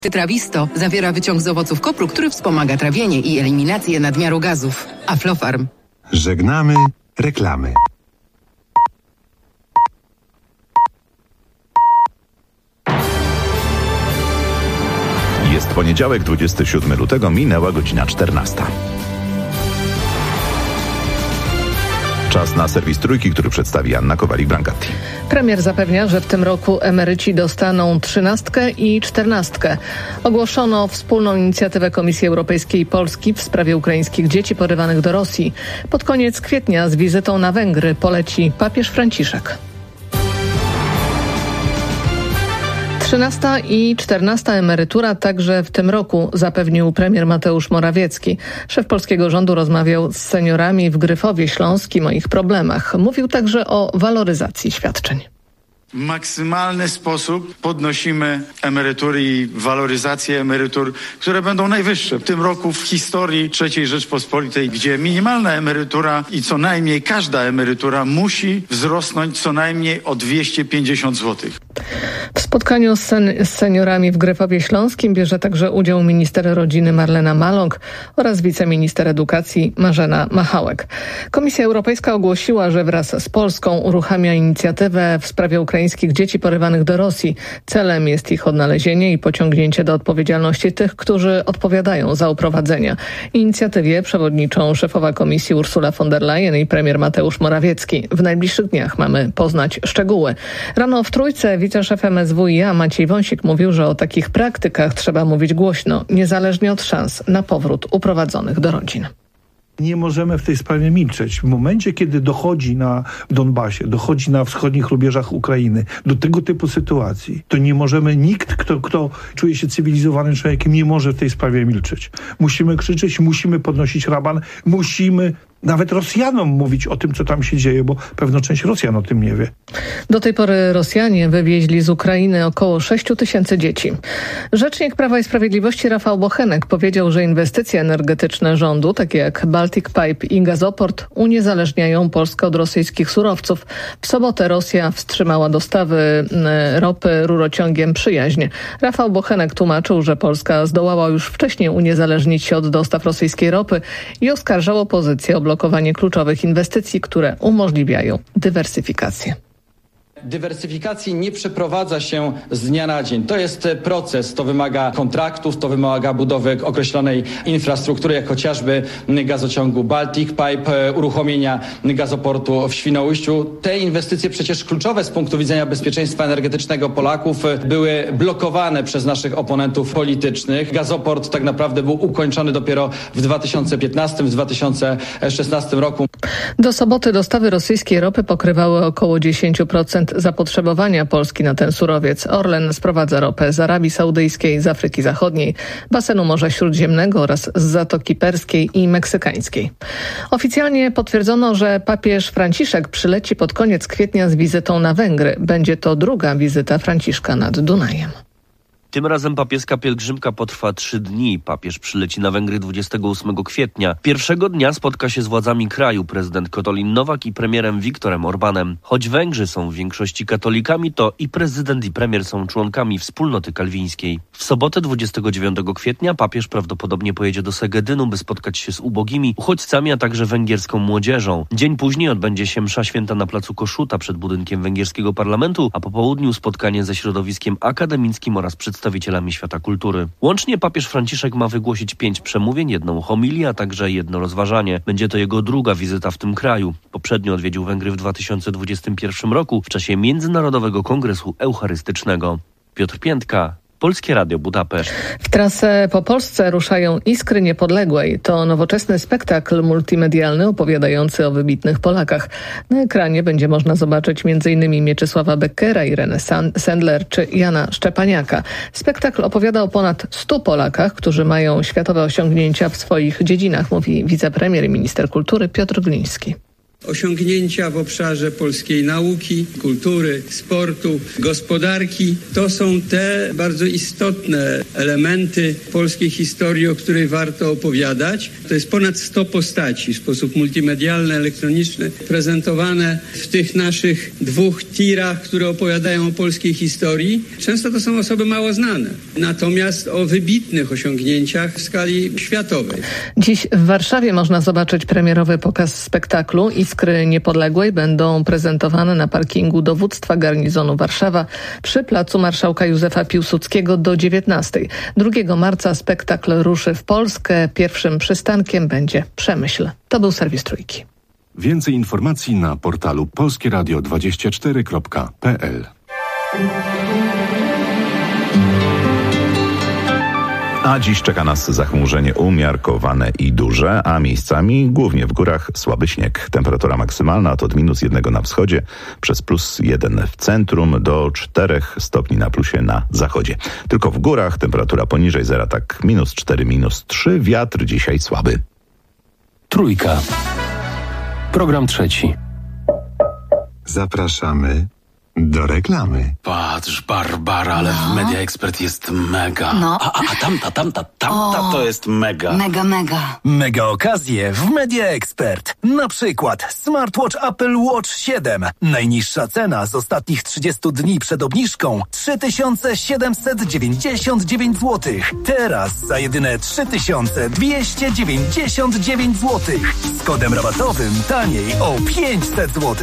Trawisto zawiera wyciąg z owoców kopru, który wspomaga trawienie i eliminację nadmiaru gazów. Aflofarm. Żegnamy reklamy. Jest poniedziałek, 27 lutego, minęła godzina 14. Czas na serwis Trójki, który przedstawi Anna Kowalik-Brancati. Premier zapewnia, że w tym roku emeryci dostaną 13 i 14. Ogłoszono wspólną inicjatywę Komisji Europejskiej i Polski w sprawie ukraińskich dzieci porywanych do Rosji. Pod koniec kwietnia z wizytą na Węgry poleci papież Franciszek. 13 i 14 emerytura także w tym roku, zapewnił premier Mateusz Morawiecki. Szef polskiego rządu rozmawiał z seniorami w Gryfowie Śląskim o ich problemach. Mówił także o waloryzacji świadczeń. W maksymalny sposób podnosimy emerytury i waloryzację emerytur, które będą najwyższe w tym roku w historii III Rzeczpospolitej, gdzie minimalna emerytura i co najmniej każda emerytura musi wzrosnąć co najmniej o 250 zł. W spotkaniu z seniorami w Gryfowie Śląskim bierze także udział minister rodziny Marlena Maląg oraz wiceminister edukacji Marzena Machałek. Komisja Europejska ogłosiła, że wraz z Polską uruchamia inicjatywę w sprawie ukraińskich dzieci porywanych do Rosji. Celem jest ich odnalezienie i pociągnięcie do odpowiedzialności tych, którzy odpowiadają za uprowadzenia. Inicjatywie przewodniczą szefowa komisji Ursula von der Leyen i premier Mateusz Morawiecki. W najbliższych dniach mamy poznać szczegóły. Rano w Trójce wiceszef MSWiA Maciej Wąsik mówił, że o takich praktykach trzeba mówić głośno, niezależnie od szans na powrót uprowadzonych do rodzin. Nie możemy w tej sprawie milczeć. W momencie, kiedy dochodzi na Donbasie, dochodzi na wschodnich rubieżach Ukrainy do tego typu sytuacji, to nie możemy, nikt, kto czuje się cywilizowanym człowiekiem, nie może w tej sprawie milczeć. Musimy krzyczeć, musimy podnosić raban, musimy nawet Rosjanom mówić o tym, co tam się dzieje, bo pewna część Rosjan o tym nie wie. Do tej pory Rosjanie wywieźli z Ukrainy około 6 000 dzieci. Rzecznik Prawa i Sprawiedliwości Rafał Bochenek powiedział, że inwestycje energetyczne rządu, takie jak Baltic Pipe i gazoport, uniezależniają Polskę od rosyjskich surowców. W sobotę Rosja wstrzymała dostawy ropy rurociągiem Przyjaźń. Rafał Bochenek tłumaczył, że Polska zdołała już wcześniej uniezależnić się od dostaw rosyjskiej ropy i oskarżał opozycję o blokowanie kluczowych inwestycji, które umożliwiają dywersyfikację. Dywersyfikacji nie przeprowadza się z dnia na dzień. To jest proces, to wymaga kontraktów, to wymaga budowy określonej infrastruktury, jak chociażby gazociągu Baltic Pipe, uruchomienia gazoportu w Świnoujściu. Te inwestycje przecież kluczowe z punktu widzenia bezpieczeństwa energetycznego Polaków były blokowane przez naszych oponentów politycznych. Gazoport tak naprawdę był ukończony dopiero w 2015, w 2016 roku. Do soboty dostawy rosyjskiej ropy pokrywały około 10% zapotrzebowania Polski na ten surowiec. Orlen sprowadza ropę z Arabii Saudyjskiej, z Afryki Zachodniej, basenu Morza Śródziemnego oraz z Zatoki Perskiej i Meksykańskiej. Oficjalnie potwierdzono, że papież Franciszek przyleci pod koniec kwietnia z wizytą na Węgry. Będzie to druga wizyta Franciszka nad Dunajem. Tym razem papieska pielgrzymka potrwa 3 dni. Papież przyleci na Węgry 28 kwietnia. Pierwszego dnia spotka się z władzami kraju prezydent Kotolin Nowak i premierem Viktorem Orbanem. Choć Węgrzy są w większości katolikami, to i prezydent i premier są członkami wspólnoty kalwińskiej. W sobotę 29 kwietnia papież prawdopodobnie pojedzie do Segedynu, by spotkać się z ubogimi uchodźcami, a także węgierską młodzieżą. Dzień później odbędzie się msza święta na placu Kossuth przed budynkiem węgierskiego parlamentu, a po południu spotkanie ze środowiskiem akademickim oraz przedstawicielami świata kultury. Łącznie papież Franciszek ma wygłosić 5 przemówień, 1 homilię, a także 1 rozważanie. Będzie to jego druga wizyta w tym kraju. Poprzednio odwiedził Węgry w 2021 roku w czasie Międzynarodowego Kongresu Eucharystycznego. Piotr Piętka, Polskie Radio Budapeszt. W trasę po Polsce ruszają Iskry Niepodległej. To nowoczesny spektakl multimedialny opowiadający o wybitnych Polakach. Na ekranie będzie można zobaczyć m.in. Mieczysława Beckera, Irenę Sendler czy Jana Szczepaniaka. Spektakl opowiada o ponad 100 Polakach, którzy mają światowe osiągnięcia w swoich dziedzinach, mówi wicepremier i minister kultury Piotr Gliński. Osiągnięcia w obszarze polskiej nauki, kultury, sportu, gospodarki to są te bardzo istotne elementy polskiej historii, o której warto opowiadać. To jest ponad 100 postaci w sposób multimedialny, elektroniczny, prezentowane w tych naszych 2 tirach, które opowiadają o polskiej historii. Często to są osoby mało znane, natomiast o wybitnych osiągnięciach w skali światowej. Dziś w Warszawie można zobaczyć premierowy pokaz spektaklu Iskry Niepodległej. Będą prezentowane na parkingu dowództwa garnizonu Warszawa przy placu Marszałka Józefa Piłsudskiego do 19:00. 2 marca spektakl ruszy w Polskę. Pierwszym przystankiem będzie Przemyśl. To był serwis Trójki. Więcej informacji na portalu polskieradio24.pl. A dziś czeka nas zachmurzenie umiarkowane i duże, a miejscami, głównie w górach, słaby śnieg. Temperatura maksymalna to od -1 na wschodzie, przez +1 w centrum, do 4 stopni na plusie na zachodzie. Tylko w górach temperatura poniżej zera, tak -4, -3. Wiatr dzisiaj słaby. Trójka. Program trzeci. Zapraszamy do reklamy. Patrz, Barbara, ale w Media Expert jest mega. No. A tamta to jest mega. Mega. Mega okazje w Media Expert. Na przykład smartwatch Apple Watch 7. Najniższa cena z ostatnich 30 dni przed obniżką 3799 zł. Teraz za jedyne 3299 zł. Z kodem rabatowym taniej o 500 zł.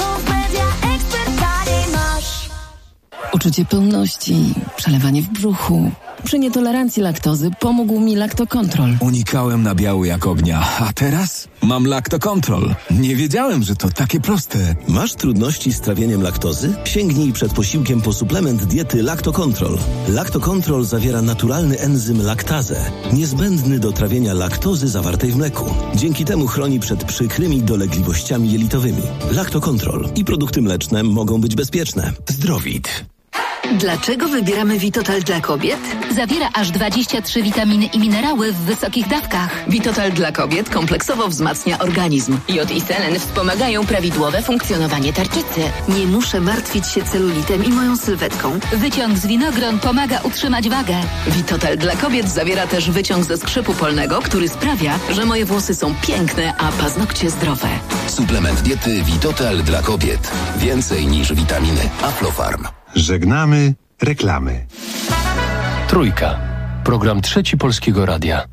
Uczucie pełności, przelewanie w brzuchu. Przy nietolerancji laktozy pomógł mi Lactocontrol. Unikałem nabiału jak ognia, a teraz mam Lactocontrol. Nie wiedziałem, że to takie proste. Masz trudności z trawieniem laktozy? Sięgnij przed posiłkiem po suplement diety Lactocontrol. Lactocontrol zawiera naturalny enzym laktazę, niezbędny do trawienia laktozy zawartej w mleku. Dzięki temu chroni przed przykrymi dolegliwościami jelitowymi. Lactocontrol i produkty mleczne mogą być bezpieczne. Zdrowit. Dlaczego wybieramy Vitotal dla kobiet? Zawiera aż 23 witaminy i minerały w wysokich dawkach. Vitotal dla kobiet kompleksowo wzmacnia organizm. Jod i selen wspomagają prawidłowe funkcjonowanie tarczycy. Nie muszę martwić się celulitem i moją sylwetką. Wyciąg z winogron pomaga utrzymać wagę. Vitotal dla kobiet zawiera też wyciąg ze skrzypu polnego, który sprawia, że moje włosy są piękne, a paznokcie zdrowe. Suplement diety Vitotal dla kobiet. Więcej niż witaminy. Aflofarm. Żegnamy reklamy. Trójka. Program trzeci Polskiego Radia.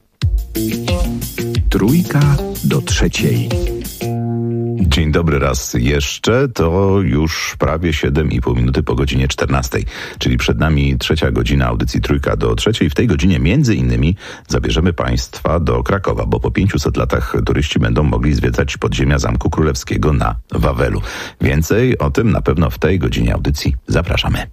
Trójka do trzeciej. Dzień dobry raz jeszcze, to już prawie 7,5 minuty po godzinie 14, czyli przed nami 3. godzina audycji Trójka do trzeciej. W tej godzinie między innymi zabierzemy Państwa do Krakowa, bo po 500 latach turyści będą mogli zwiedzać podziemia Zamku Królewskiego na Wawelu. Więcej o tym na pewno w tej godzinie audycji. Zapraszamy.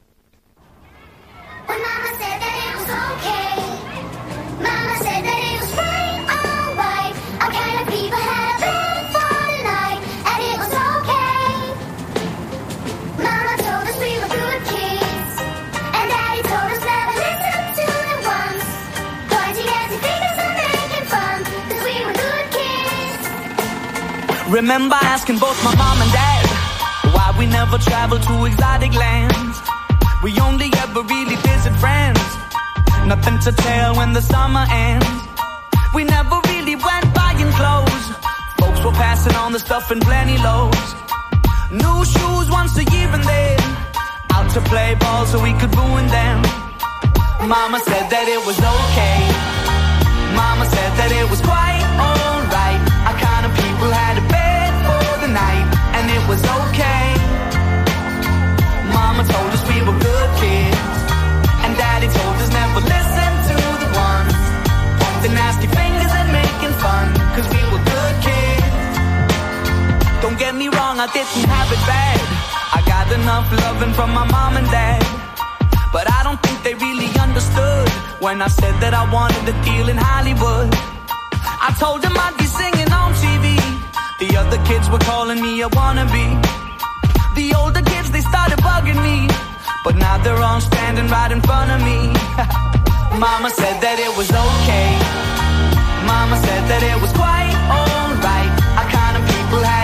Remember asking both my mom and dad why we never traveled to exotic lands. We only ever really visit friends. Nothing to tell when the summer ends. We never really went buying clothes. Folks were passing on the stuff in plenty loads. New shoes once a year and then out to play ball so we could ruin them. Mama said that it was okay. Mama said that it was quite alright. Our kind of people had a bed for the night, and it was okay. Mama told us we were good kids, and Daddy told us never listen to the ones, the nasty fingers and making fun, cause we were good kids. Don't get me wrong, I didn't have it bad. I got enough loving from my mom and dad, but I don't think they really understood when I said that I wanted a deal in Hollywood. I told them I'd be singing on TV. The other kids were calling me a wannabe. The older kids, they started bugging me, but now they're all standing right in front of me. Mama said that it was okay. Mama said that it was quite alright. Our kind of people had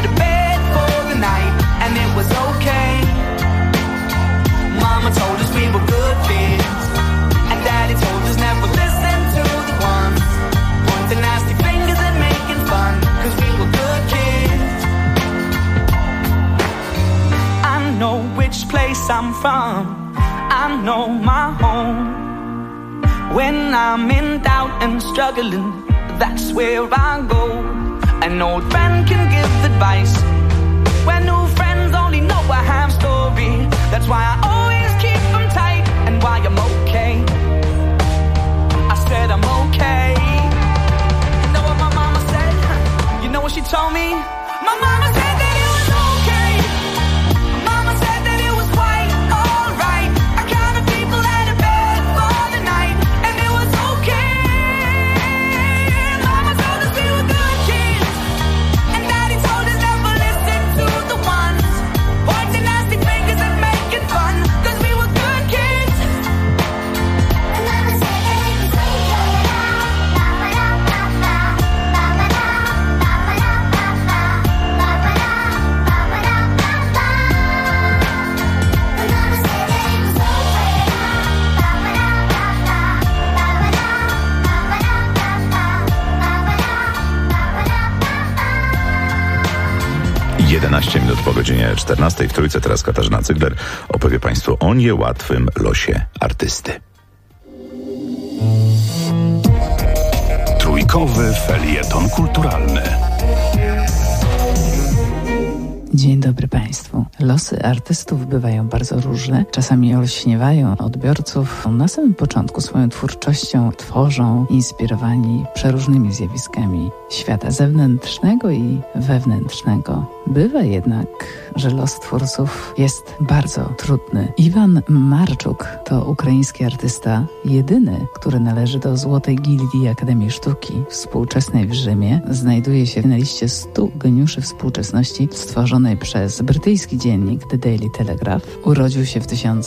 place I'm from, I know my home. When I'm in doubt and struggling, that's where I go. An old friend can give advice when new friends only know a half story. That's why I always keep them tight and why I'm okay. I said I'm okay. You know what my mama said? You know what she told me? My mama said that it was okay. Mama said that it was quite alright. I counted people out of bed for the night, and it was okay. Mama told us we were good kids, and Daddy told us never listen to the ones pointing nasty fingers and making fun, 'cause we were good kids. And Mama said that it was okay. 11 minut po godzinie 14 w Trójce. Teraz Katarzyna Cygler opowie Państwu o niełatwym losie artysty. Trójkowy felieton kulturalny. Dzień dobry Państwu. Losy artystów bywają bardzo różne. Czasami olśniewają odbiorców. Na samym początku swoją twórczością tworzą, inspirowani przeróżnymi zjawiskami świata zewnętrznego i wewnętrznego. Bywa jednak, że los twórców jest bardzo trudny. Iwan Marczuk to ukraiński artysta, jedyny, który należy do Złotej Gildii Akademii Sztuki Współczesnej w Rzymie. Znajduje się na liście 100 geniuszy współczesności stworzonej przez brytyjski dziennik The Daily Telegraph. Urodził się w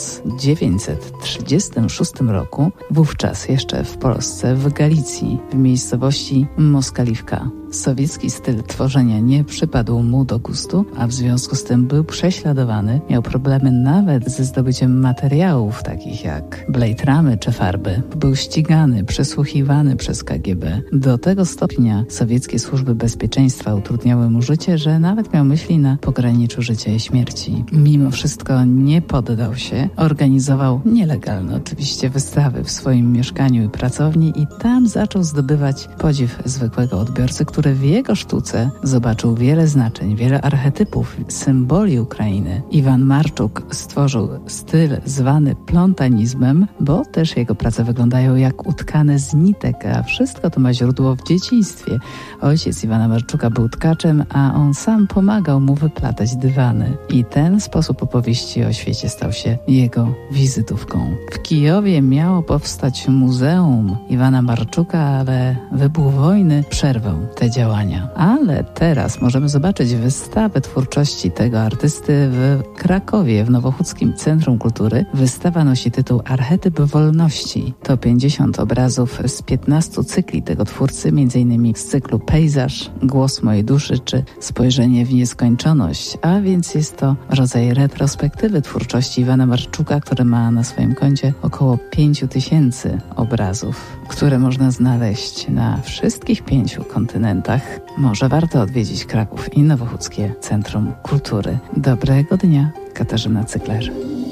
1936 roku, wówczas jeszcze w Polsce, w Galicji, w miejscowości Moskaliwka. Sowiecki styl tworzenia nie przypadł mu do gustu, a w związku z tym był prześladowany. Miał problemy nawet ze zdobyciem materiałów takich jak blade ramy czy farby. Był ścigany, przesłuchiwany przez KGB. Do tego stopnia sowieckie służby bezpieczeństwa utrudniały mu życie, że nawet miał myśli na pograniczu życia i śmierci. Mimo wszystko nie poddał się. Organizował nielegalne oczywiście wystawy w swoim mieszkaniu i pracowni i tam zaczął zdobywać podziw zwykłego odbiorcy, który w jego sztuce zobaczył wiele znaczeń, wiele archetypów, symboli Ukrainy. Iwan Marczuk stworzył styl zwany plontanizmem, bo też jego prace wyglądają jak utkane z nitek, a wszystko to ma źródło w dzieciństwie. Ojciec Iwana Marczuka był tkaczem, a on sam pomagał mu wyplatać dywany. I ten sposób opowieści o świecie stał się jego wizytówką. W Kijowie miało powstać muzeum Iwana Marczuka, ale wybuch wojny przerwał te działania. Ale teraz możemy zobaczyć wystawę twórczości tego artysty w Krakowie, w Nowochódzkim Centrum Kultury. Wystawa nosi tytuł Archetyp Wolności. To 50 obrazów z 15 cykli tego twórcy, m.in. z cyklu Pejzaż, Głos mojej duszy czy Spojrzenie w nieskończoność. A więc jest to rodzaj retrospektywy twórczości Iwana Marczuka, który ma na swoim koncie około 5000 obrazów, które można znaleźć na wszystkich 5 kontynentach. Może warto odwiedzić Kraków i Nowochódzkie Centrum Kultury. Dobrego dnia, Katarzyna Cygler.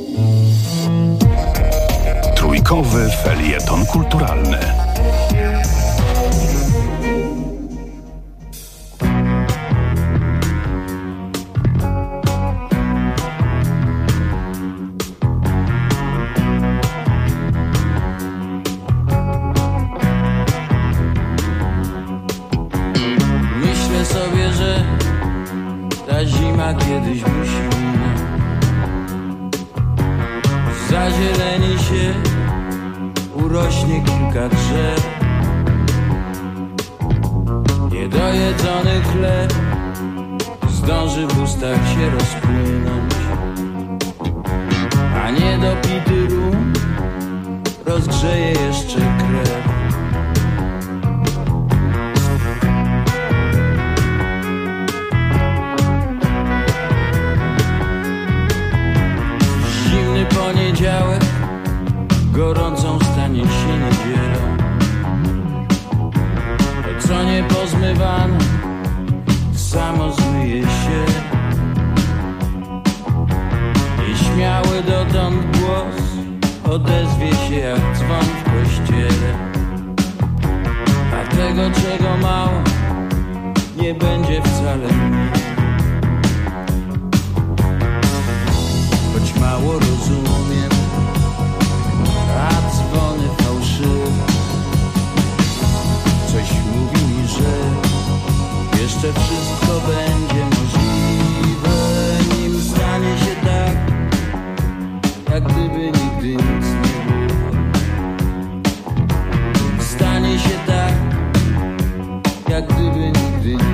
Trójkowy felieton kulturalny. Zima kiedyś musi minąć. Zazieleni się, urośnie kilka drzew. Niedojedzony chleb zdąży w ustach się rozpłynąć, a niedopity rum rozgrzeje jeszcze krew. Poniedziałek gorącą stanie się niedzielą. To co nie pozmywano, samo zmyje się. Nieśmiały do odezwie się jak dzwon w kościele. A tego, czego mało, nie będzie wcale mniej. Choć mało rozumiem, a dzwony fałszywe. Coś mówi mi, że jeszcze wszystko będzie możliwe, nim stanie się tak, jak gdyby nigdy nic nie było. Stanie się tak, jak gdyby nigdy nic.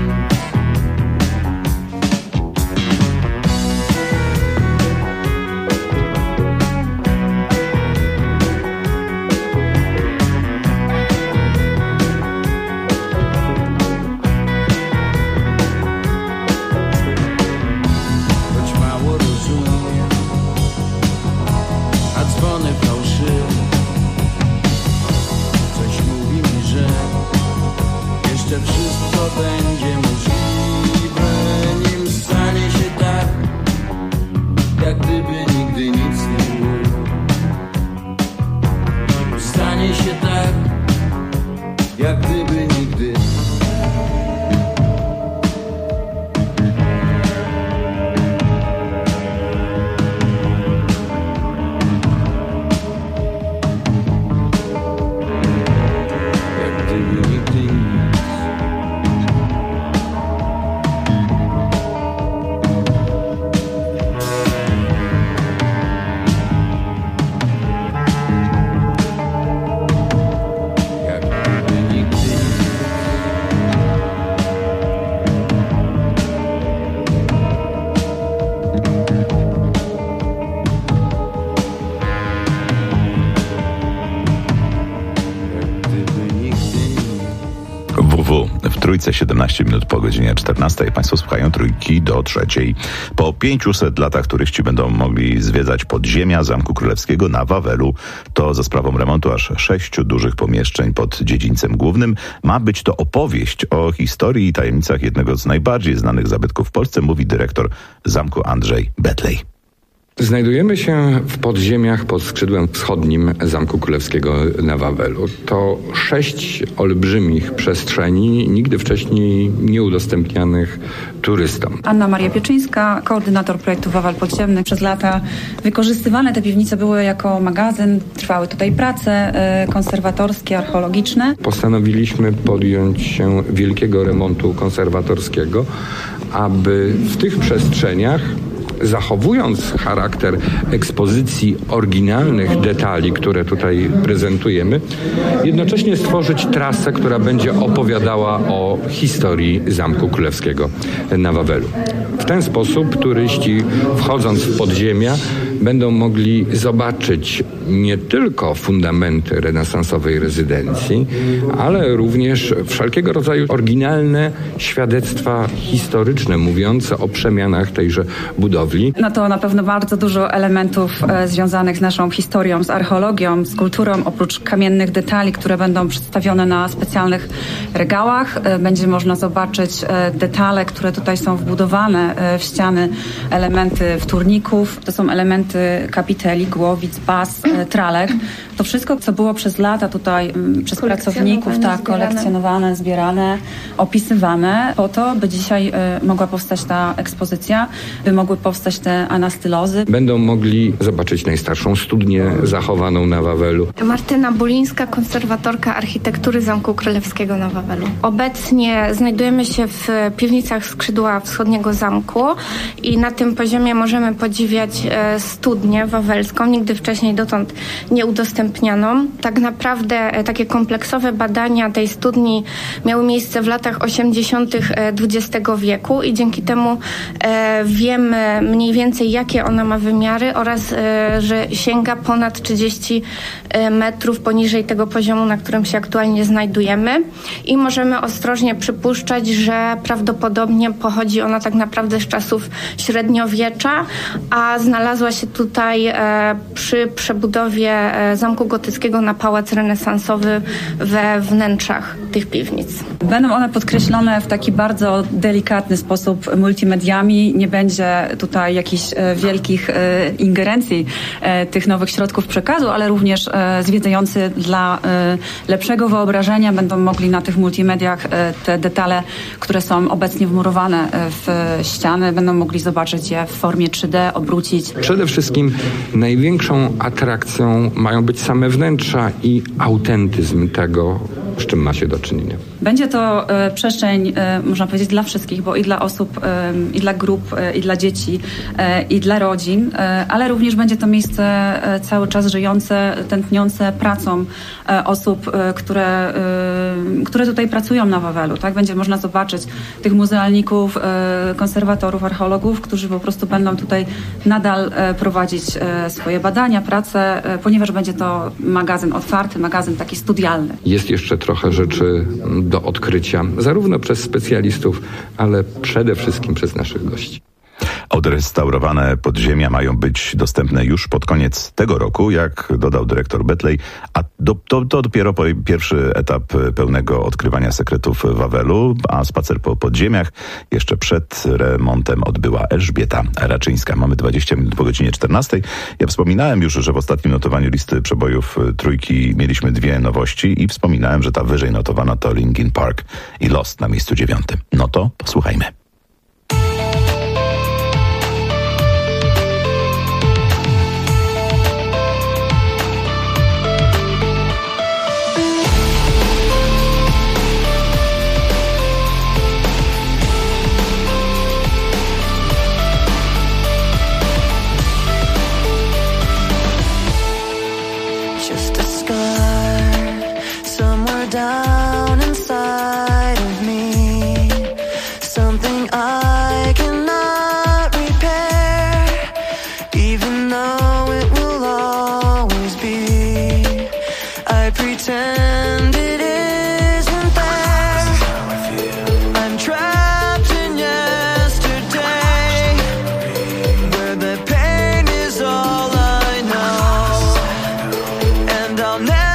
W Trójce 17 minut po godzinie 14. Państwo słuchają Trójki do 3. Po 500 latach turyści będą mogli zwiedzać podziemia Zamku Królewskiego na Wawelu. To za sprawą remontu aż 6 dużych pomieszczeń pod dziedzińcem głównym. Ma być to opowieść o historii i tajemnicach jednego z najbardziej znanych zabytków w Polsce, mówi dyrektor zamku Andrzej Betlej. Znajdujemy się w podziemiach pod skrzydłem wschodnim Zamku Królewskiego na Wawelu. To 6 olbrzymich przestrzeni, nigdy wcześniej nieudostępnianych turystom. Anna Maria Pieczyńska, koordynator projektu Wawel Podziemny. Przez lata wykorzystywane te piwnice były jako magazyn. Trwały tutaj prace konserwatorskie, archeologiczne. Postanowiliśmy podjąć się wielkiego remontu konserwatorskiego, aby w tych przestrzeniach, zachowując charakter ekspozycji oryginalnych detali, które tutaj prezentujemy, jednocześnie stworzyć trasę, która będzie opowiadała o historii Zamku Królewskiego na Wawelu. W ten sposób turyści, wchodząc w podziemia, będą mogli zobaczyć nie tylko fundamenty renesansowej rezydencji, ale również wszelkiego rodzaju oryginalne świadectwa historyczne mówiące o przemianach tejże budowli. No to na pewno bardzo dużo elementów związanych z naszą historią, z archeologią, z kulturą, oprócz kamiennych detali, które będą przedstawione na specjalnych regałach. Będzie można zobaczyć detale, które tutaj są wbudowane w ściany, elementy wtórników. To są elementy kapiteli, głowic, baz, tralek. To wszystko, co było przez lata tutaj przez pracowników, kolekcjonowane, zbierane, opisywane, po to, by dzisiaj mogła powstać ta ekspozycja, by mogły powstać te anastylozy. Będą mogli zobaczyć najstarszą studnię zachowaną na Wawelu. Martyna Bulińska, konserwatorka architektury Zamku Królewskiego na Wawelu. Obecnie znajdujemy się w piwnicach skrzydła wschodniego zamku i na tym poziomie możemy podziwiać studnię wawelską, nigdy wcześniej dotąd nieudostępnianą. Tak naprawdę takie kompleksowe badania tej studni miały miejsce w latach 80. XX wieku i dzięki temu wiemy mniej więcej, jakie ona ma wymiary oraz, że sięga ponad 30 metrów poniżej tego poziomu, na którym się aktualnie znajdujemy i możemy ostrożnie przypuszczać, że prawdopodobnie pochodzi ona tak naprawdę z czasów średniowiecza, a znalazła się się tutaj przy przebudowie zamku gotyckiego na pałac renesansowy we wnętrzach tych piwnic. Będą one podkreślone w taki bardzo delikatny sposób multimediami. Nie będzie tutaj jakichś wielkich ingerencji tych nowych środków przekazu, ale również zwiedzający dla lepszego wyobrażenia będą mogli na tych multimediach te detale, które są obecnie wmurowane w ściany, będą mogli zobaczyć je w formie 3D, obrócić. Przede wszystkim największą atrakcją mają być same wnętrza i autentyzm tego, z czym ma się do czynienia. Będzie to przestrzeń, można powiedzieć, dla wszystkich, bo i dla osób, i dla grup, i dla dzieci, i dla rodzin, ale również będzie to miejsce cały czas żyjące, tętniące pracą osób, które tutaj pracują na Wawelu. Tak? Będzie można zobaczyć tych muzealników, konserwatorów, archeologów, którzy po prostu będą tutaj nadal prowadzić swoje badania, pracę, ponieważ będzie to magazyn otwarty, magazyn taki studialny. Jest jeszcze trochę rzeczy do odkrycia, zarówno przez specjalistów, ale przede wszystkim przez naszych gości. Odrestaurowane podziemia mają być dostępne już pod koniec tego roku, jak dodał dyrektor Betlej, a to dopiero pierwszy etap pełnego odkrywania sekretów Wawelu, a spacer po podziemiach jeszcze przed remontem odbyła Elżbieta Raczyńska. Mamy 20 minut po godzinie 14. Ja wspominałem już, że w ostatnim notowaniu listy przebojów trójki mieliśmy 2 nowości i wspominałem, że ta wyżej notowana to Linkin Park i Lost na miejscu 9. No to posłuchajmy. Down inside of me, something I cannot repair, even though it will always be. I pretend it isn't there. I'm trapped in yesterday, where the pain is all I know, and I'll never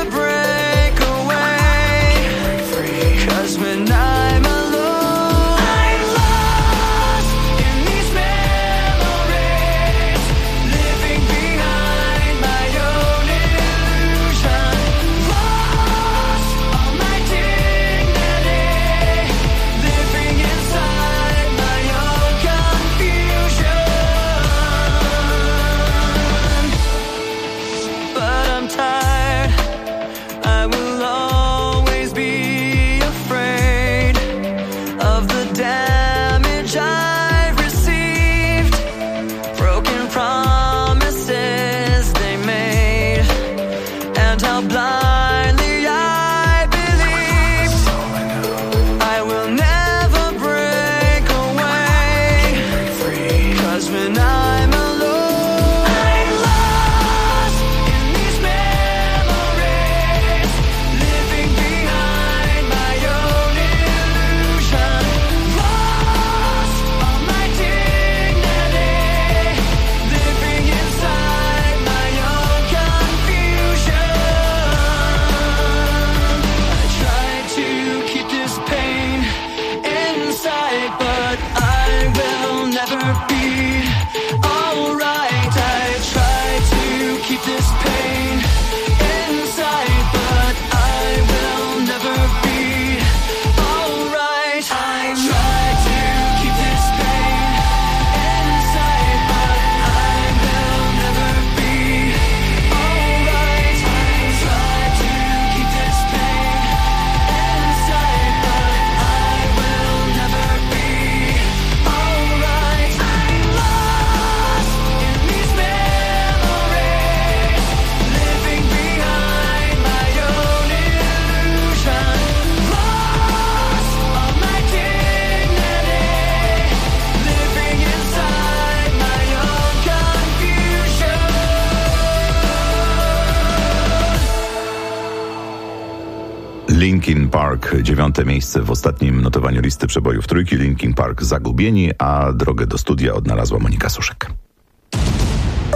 Linkin Park, 9. miejsce w ostatnim notowaniu listy przebojów trójki. Linkin Park Zagubieni, a drogę do studia odnalazła Monika Suszek.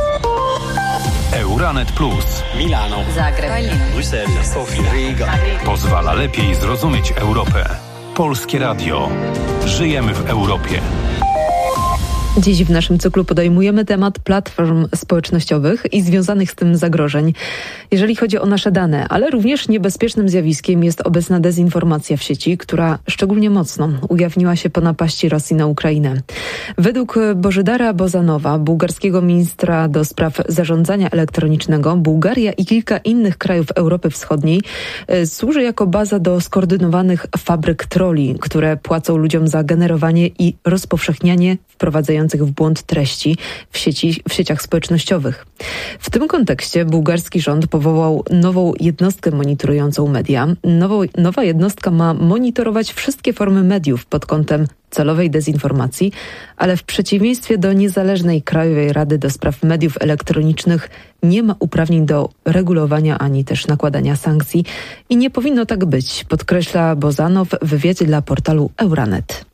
Euranet Plus. Milano. Zagreb. Bruksela. Sofia. Riga. Pozwala lepiej zrozumieć Europę. Polskie Radio. Żyjemy w Europie. Dziś w naszym cyklu podejmujemy temat platform społecznościowych i związanych z tym zagrożeń. Jeżeli chodzi o nasze dane, ale również niebezpiecznym zjawiskiem jest obecna dezinformacja w sieci, która szczególnie mocno ujawniła się po napaści Rosji na Ukrainę. Według Bożydara Bozanowa, bułgarskiego ministra do spraw zarządzania elektronicznego, Bułgaria i kilka innych krajów Europy Wschodniej służy jako baza do skoordynowanych fabryk trolli, które płacą ludziom za generowanie i rozpowszechnianie wprowadzających w błąd treści w sieciach społecznościowych. W tym kontekście bułgarski rząd powołał nową jednostkę monitorującą media. Nowa jednostka ma monitorować wszystkie formy mediów pod kątem celowej dezinformacji, ale w przeciwieństwie do niezależnej Krajowej Rady do Spraw Mediów Elektronicznych nie ma uprawnień do regulowania ani też nakładania sankcji i nie powinno tak być, podkreśla Bozanow w wywiadzie dla portalu Euranet.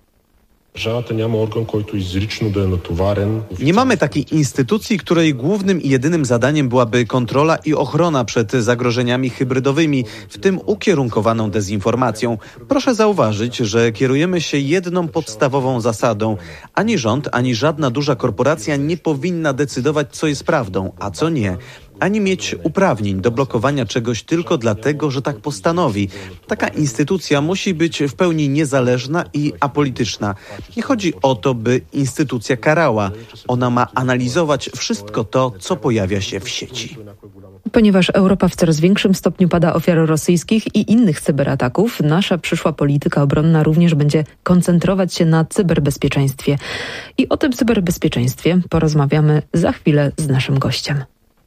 Nie mamy takiej instytucji, której głównym i jedynym zadaniem byłaby kontrola i ochrona przed zagrożeniami hybrydowymi, w tym ukierunkowaną dezinformacją. Proszę zauważyć, że kierujemy się jedną podstawową zasadą. Ani rząd, ani żadna duża korporacja nie powinna decydować, co jest prawdą, a co nie. Ani mieć uprawnień do blokowania czegoś tylko dlatego, że tak postanowi. Taka instytucja musi być w pełni niezależna i apolityczna. Nie chodzi o to, by instytucja karała. Ona ma analizować wszystko to, co pojawia się w sieci. Ponieważ Europa w coraz większym stopniu pada ofiar rosyjskich i innych cyberataków, nasza przyszła polityka obronna również będzie koncentrować się na cyberbezpieczeństwie. I o tym cyberbezpieczeństwie porozmawiamy za chwilę z naszym gościem.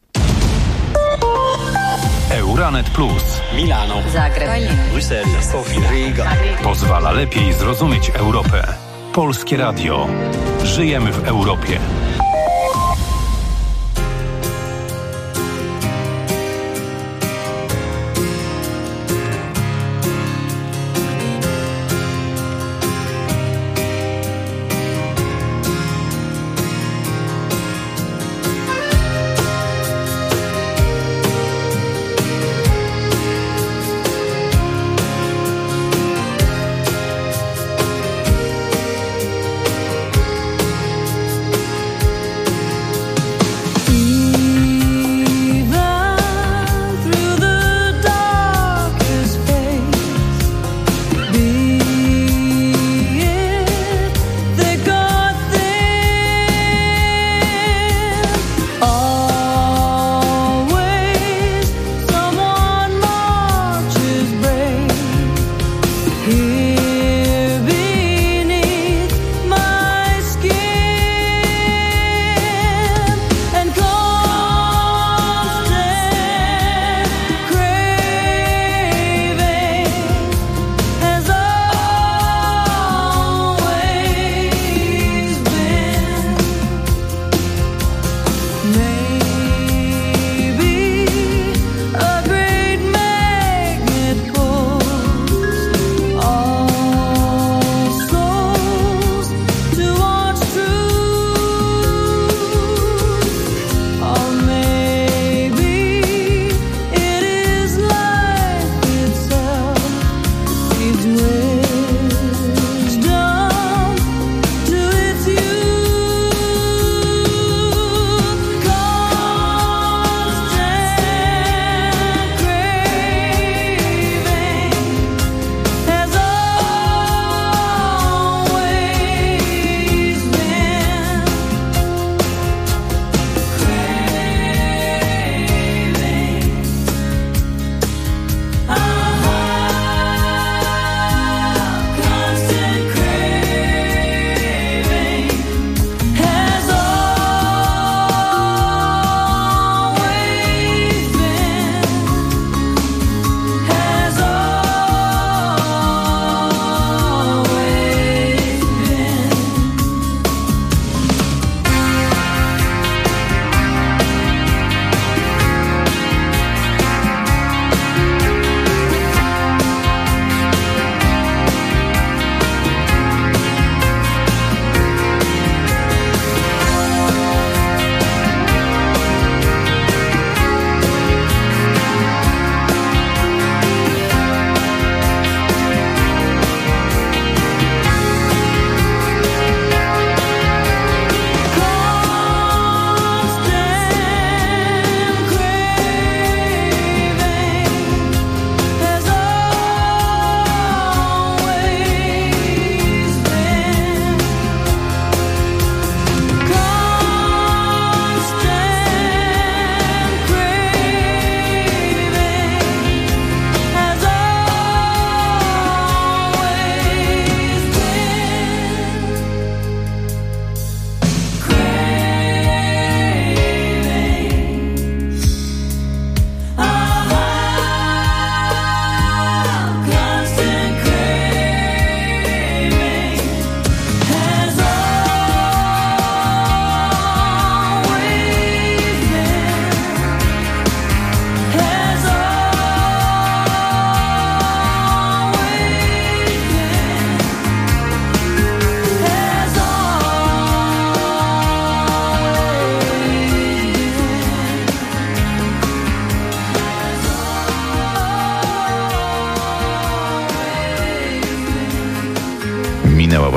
Euranet Plus. Milano. Zagreb. Bruksela. Sofia. Riga. Pozwala lepiej zrozumieć Europę. Polskie Radio. Żyjemy w Europie.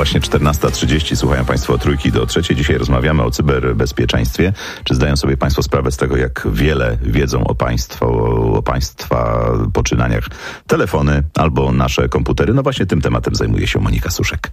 Właśnie 14:30, słuchają Państwo Trójki do Trzeciej. Dzisiaj rozmawiamy o cyberbezpieczeństwie. Czy zdają sobie Państwo sprawę z tego, jak wiele wiedzą o Państwa poczynaniach telefony albo nasze komputery? No właśnie tym tematem zajmuje się Monika Suszek.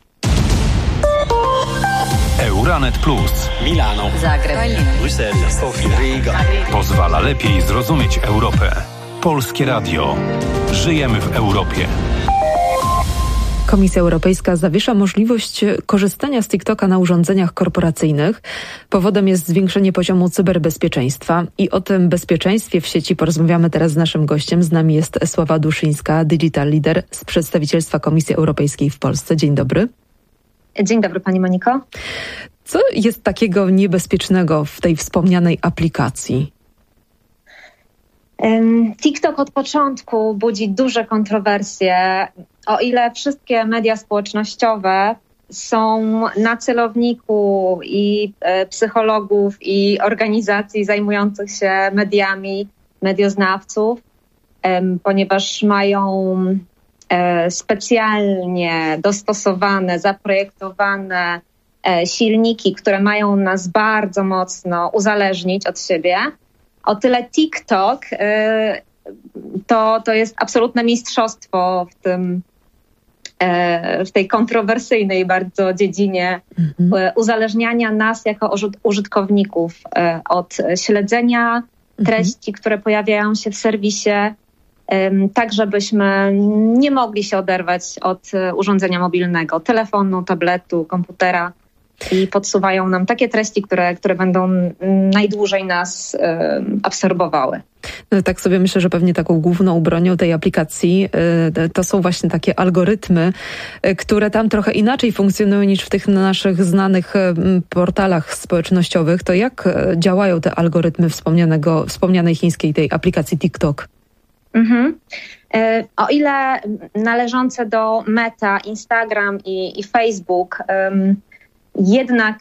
Euranet Plus. Milano. Zagreb. Bruksela. Sofia. Riga. Pozwala lepiej zrozumieć Europę. Polskie Radio. Żyjemy w Europie. Komisja Europejska zawiesza możliwość korzystania z TikToka na urządzeniach korporacyjnych. Powodem jest zwiększenie poziomu cyberbezpieczeństwa. I o tym bezpieczeństwie w sieci porozmawiamy teraz z naszym gościem. Z nami jest Sława Duszyńska, Digital Leader z przedstawicielstwa Komisji Europejskiej w Polsce. Dzień dobry. Dzień dobry, pani Moniko. Co jest takiego niebezpiecznego w tej wspomnianej aplikacji? TikTok od początku budzi duże kontrowersje. O ile wszystkie media społecznościowe są na celowniku i psychologów, i organizacji zajmujących się mediami, medioznawców, ponieważ mają specjalnie dostosowane, zaprojektowane silniki, które mają nas bardzo mocno uzależnić od siebie. O tyle TikTok to jest absolutne mistrzostwo w tej kontrowersyjnej bardzo dziedzinie uzależniania nas jako użytkowników od śledzenia treści, które pojawiają się w serwisie, tak żebyśmy nie mogli się oderwać od urządzenia mobilnego, telefonu, tabletu, komputera i podsuwają nam takie treści, które będą najdłużej nas absorbowały. Tak sobie myślę, że pewnie taką główną bronią tej aplikacji to są właśnie takie algorytmy, które tam trochę inaczej funkcjonują niż w tych naszych znanych portalach społecznościowych. To jak działają te algorytmy wspomnianej chińskiej tej aplikacji TikTok? O ile należące do Meta, Instagram i Facebook jednak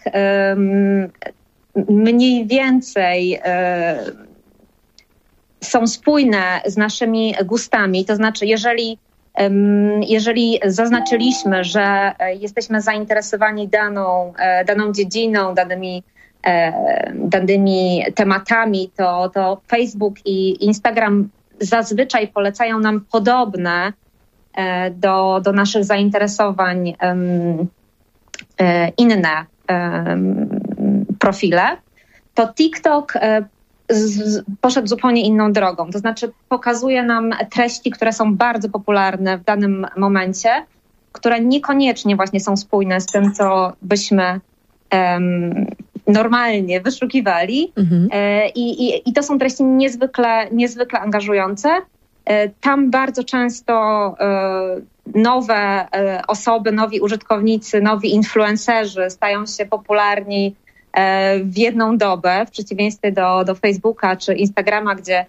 mniej więcej są spójne z naszymi gustami, to znaczy jeżeli zaznaczyliśmy, że jesteśmy zainteresowani daną dziedziną, danymi tematami, to Facebook i Instagram zazwyczaj polecają nam podobne do naszych zainteresowań inne profile, to TikTok poszedł zupełnie inną drogą. To znaczy pokazuje nam treści, które są bardzo popularne w danym momencie, które niekoniecznie właśnie są spójne z tym, co byśmy normalnie wyszukiwali. I to są treści niezwykle angażujące. Tam bardzo często nowe osoby, nowi użytkownicy, nowi influencerzy stają się popularni w jedną dobę, w przeciwieństwie do Facebooka czy Instagrama, gdzie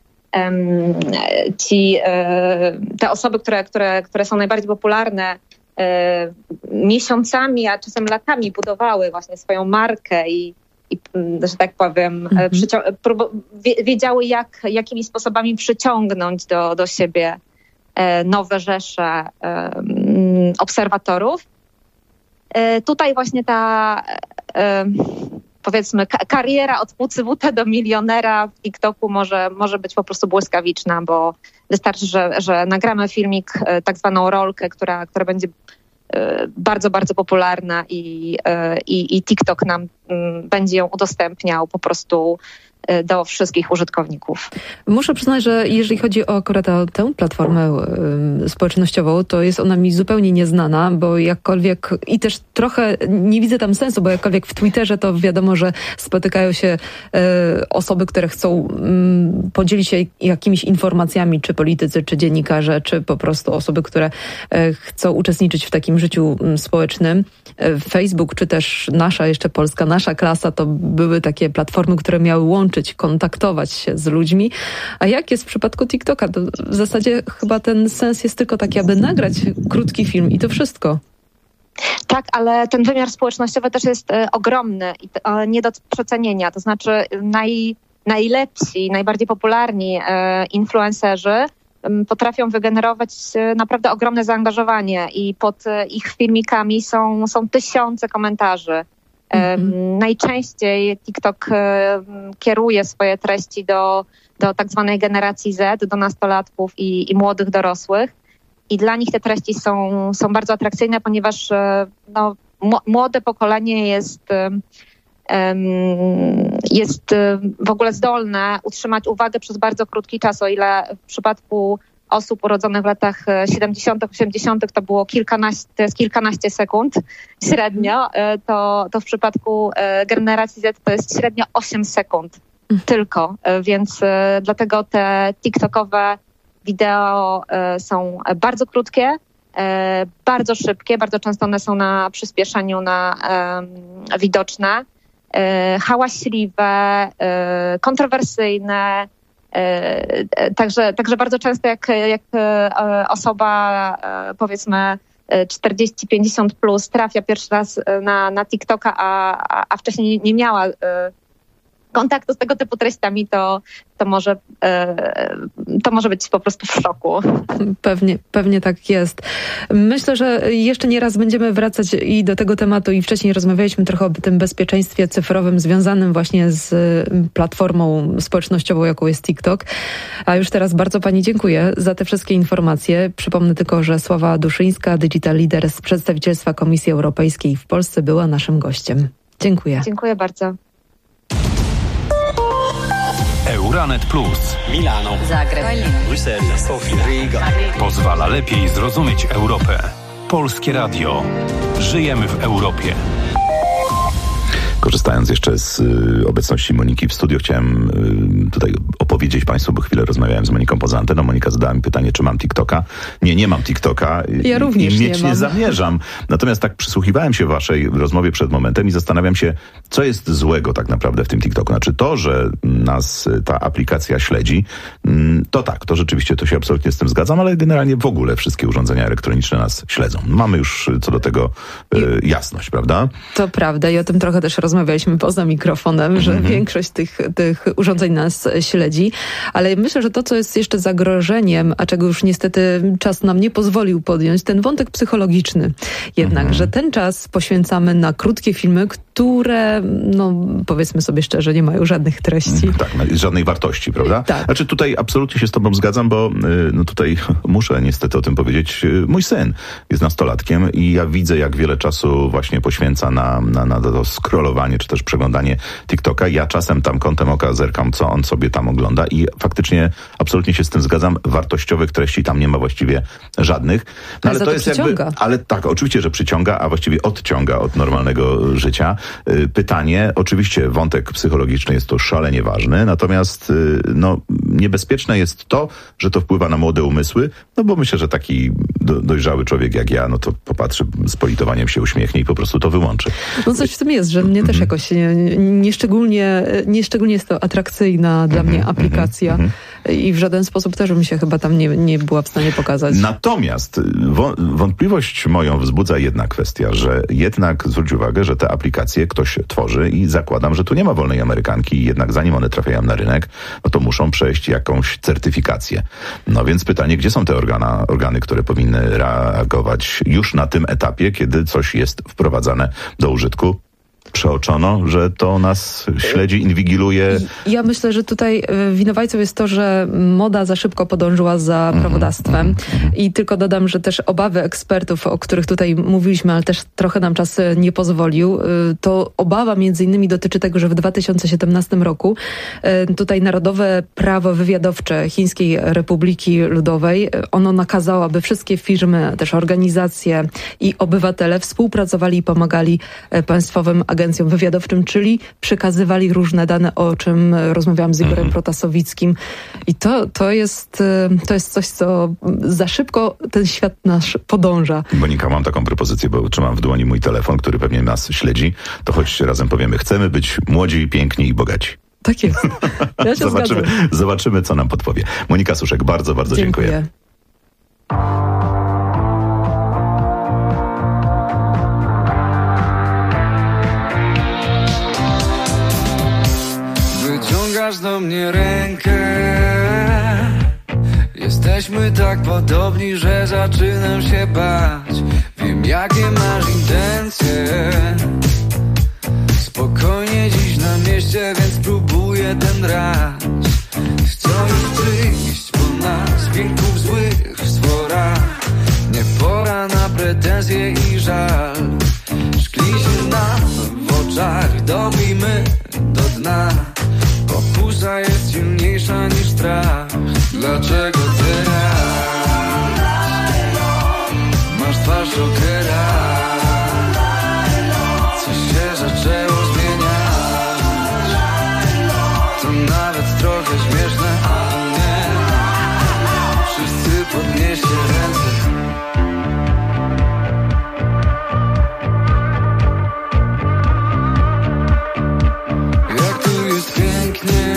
te osoby, które są najbardziej popularne, miesiącami, a czasem latami budowały właśnie swoją markę i że tak powiem, wiedziały jakimi sposobami przyciągnąć do siebie nowe rzesze obserwatorów. Tutaj właśnie ta powiedzmy kariera od pucywuta do milionera w TikToku może być po prostu błyskawiczna, bo wystarczy, że nagramy filmik, tak zwaną rolkę, która będzie bardzo, bardzo popularna i TikTok nam będzie ją udostępniał po prostu do wszystkich użytkowników. Muszę przyznać, że jeżeli chodzi akurat o tę platformę społecznościową, to jest ona mi zupełnie nieznana, bo jakkolwiek i też trochę nie widzę tam sensu, bo jakkolwiek w Twitterze to wiadomo, że spotykają się osoby, które chcą podzielić się jakimiś informacjami, czy politycy, czy dziennikarze, czy po prostu osoby, które chcą uczestniczyć w takim życiu społecznym. Facebook, czy też nasza klasa, to były takie platformy, które miały łączyć, kontaktować się z ludźmi. A jak jest w przypadku TikToka? To w zasadzie chyba ten sens jest tylko taki, aby nagrać krótki film i to wszystko. Tak, ale ten wymiar społecznościowy też jest ogromny i nie do przecenienia. To znaczy najlepsi, najbardziej popularni influencerzy potrafią wygenerować naprawdę ogromne zaangażowanie i pod ich filmikami są tysiące komentarzy. Najczęściej TikTok kieruje swoje treści do tak zwanej generacji Z, do nastolatków i młodych dorosłych. I dla nich te treści są bardzo atrakcyjne, ponieważ młode pokolenie jest w ogóle zdolne utrzymać uwagę przez bardzo krótki czas, o ile w przypadku osób urodzonych w latach 70., 80. to było kilkanaście sekund średnio, to w przypadku generacji Z to jest średnio 8 sekund tylko, więc dlatego te TikTokowe wideo są bardzo krótkie, bardzo szybkie, bardzo często one są na przyspieszeniu widoczne, hałaśliwe, kontrowersyjne. Także bardzo często jak osoba powiedzmy 40-50 plus trafia pierwszy raz na TikToka, a wcześniej nie miała kontaktu z tego typu treściami, to może być po prostu w szoku. Pewnie tak jest. Myślę, że jeszcze nie raz będziemy wracać i do tego tematu i wcześniej rozmawialiśmy trochę o tym bezpieczeństwie cyfrowym związanym właśnie z platformą społecznościową, jaką jest TikTok. A już teraz bardzo Pani dziękuję za te wszystkie informacje. Przypomnę tylko, że Sława Duszyńska, Digital Leader z przedstawicielstwa Komisji Europejskiej w Polsce była naszym gościem. Dziękuję. Dziękuję bardzo. Euranet Plus. Milano, Zagreb, Bruksela, Sofia, Riga. Pozwala lepiej zrozumieć Europę. Polskie Radio. Żyjemy w Europie. Korzystając jeszcze z obecności Moniki w studiu, chciałem tutaj opowiedzieć Państwu, bo chwilę rozmawiałem z Moniką poza anteną. Monika zadała mi pytanie, czy mam TikToka. Nie mam TikToka. Ja również i mieć nie nie zamierzam. Natomiast tak przysłuchiwałem się waszej rozmowie przed momentem i zastanawiam się, co jest złego tak naprawdę w tym TikToku. Znaczy to, że nas ta aplikacja śledzi, to tak, to rzeczywiście, to się absolutnie z tym zgadzam, ale generalnie w ogóle wszystkie urządzenia elektroniczne nas śledzą. Mamy już co do tego jasność, prawda? To prawda i o tym trochę też rozmawialiśmy poza mikrofonem, że większość tych urządzeń nas śledzi, ale myślę, że to, co jest jeszcze zagrożeniem, a czego już niestety czas nam nie pozwolił podjąć, ten wątek psychologiczny. Jednak, że ten czas poświęcamy na krótkie filmy, które, no powiedzmy sobie szczerze, nie mają żadnych treści. Tak, żadnej wartości, prawda? Tak. Znaczy tutaj absolutnie się z tobą zgadzam, bo no tutaj muszę niestety o tym powiedzieć. Mój syn jest nastolatkiem i ja widzę, jak wiele czasu właśnie poświęca na to scrollowanie, czy też przeglądanie TikToka. Ja czasem tam kątem oka zerkam, co on sobie tam ogląda i faktycznie absolutnie się z tym zgadzam. Wartościowych treści tam nie ma właściwie żadnych. No, ale to jest przyciąga. Ale tak, oczywiście, że przyciąga, a właściwie odciąga od normalnego życia. Pytanie, oczywiście wątek psychologiczny jest to szalenie ważny, natomiast no, niebezpieczne jest to, że to wpływa na młode umysły, no bo myślę, że taki dojrzały człowiek jak ja, no to popatrzy z politowaniem, się uśmiechnie i po prostu to wyłączy. No coś w tym jest, że mnie też jakoś nieszczególnie jest to atrakcyjna dla mnie aplikacja i w żaden sposób też bym się chyba tam nie była w stanie pokazać. Natomiast wątpliwość moją wzbudza jedna kwestia, że jednak zwróć uwagę, że te aplikacje ktoś tworzy i zakładam, że tu nie ma wolnej amerykanki i jednak zanim one trafiają na rynek, no to muszą przejść jakąś certyfikację. No więc pytanie, gdzie są te organy, które powinny reagować już na tym etapie, kiedy coś jest wprowadzane do użytku? Przeoczono, że to nas śledzi, inwigiluje. Ja myślę, że tutaj winowajcą jest to, że moda za szybko podążyła za prawodawstwem. I tylko dodam, że też obawy ekspertów, o których tutaj mówiliśmy, ale też trochę nam czas nie pozwolił, to obawa między innymi dotyczy tego, że w 2017 roku tutaj Narodowe Prawo Wywiadowcze Chińskiej Republiki Ludowej, ono nakazało, aby wszystkie firmy, też organizacje i obywatele współpracowali i pomagali państwowym agencjom wywiadowczym, czyli przekazywali różne dane, o czym rozmawiałam z Igorem Protasowickim. I to jest coś, co za szybko ten świat nasz podąża. Monika, mam taką propozycję, bo trzymam w dłoni mój telefon, który pewnie nas śledzi. To choć razem powiemy, chcemy być młodzi, piękni i bogaci. Tak jest. Ja się zobaczymy, co nam podpowie. Monika Suszek, bardzo, bardzo dziękuję. Wyciągasz do mnie rękę, jesteśmy udowodnij, że zaczynam się bać. Wiem, jakie masz intencje. Spokojnie dziś na mieście, więc próbuję ten raz. Chcą już przyjść po nas, wilków złych w sworach. Nie pora na pretensje i żal. Szkli się nam w oczach, dobijmy do dna. Pokusa jest silniejsza niż strach. Dlaczego teraz masz twarz okera? Coś się zaczęło zmieniać. To nawet trochę śmieszne, a nie. Wszyscy podnieście ręce. Jak tu jest pięknie.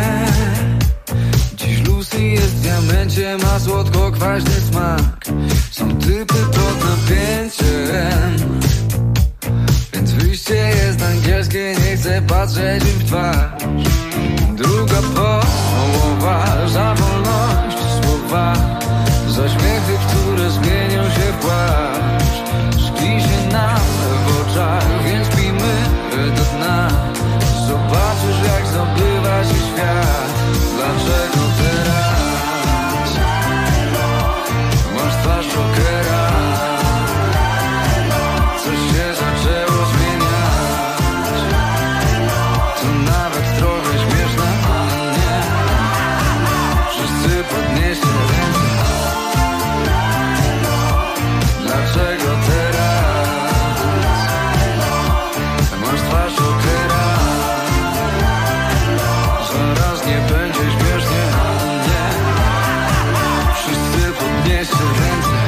Dziś Lucy jest w diamencie, ma słodko-kwaśny smak. Są typy pod napięciem, więc wyjście jest angielskie, nie chcę patrzeć im w twarz. Druga połowa, za wolność słowa, za śmiechy, które zmienią się w płacz. Szkli się nam w oczach, więc pijmy do dna. Zobaczysz, jak zdobywa się świat. Dlaczego teraz masz twarz okera? Coś się zaczęło zmieniać. To nawet trochę śmieszne, ale nie. Wszyscy podnieście ręce. Dlaczego teraz masz twarz okera? Zaraz nie będzie śmiesznie, ale nie. Wszyscy podnieście ręce.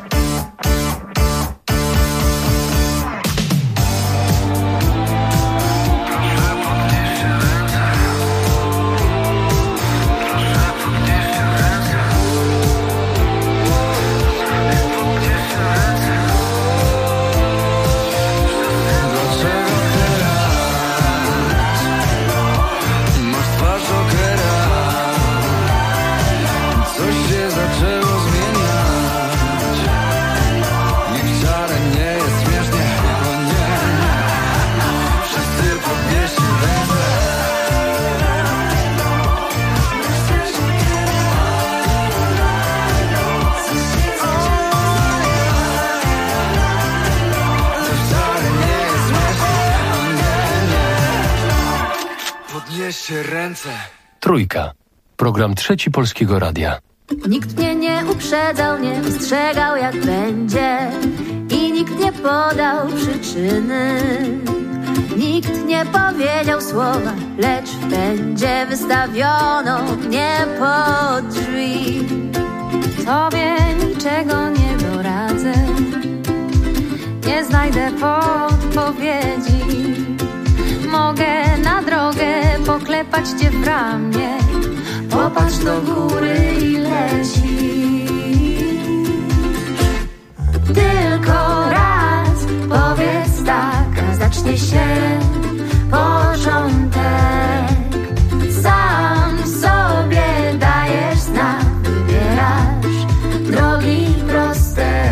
Podnieście ręce. Trójka. Program Trzeci Polskiego Radia. Nikt mnie nie uprzedzał, nie ostrzegał jak będzie i nikt nie podał przyczyny. Nikt nie powiedział słowa, lecz w pędzie wystawiono mnie pod drzwi. Tobie niczego nie doradzę, nie znajdę podpowiedzi. Mogę na drogę poklepać cię w ramię, popatrz do góry i leci. Tylko raz powiedz tak, a zacznie się porządek. Sam sobie dajesz znak, wybierasz drogi proste.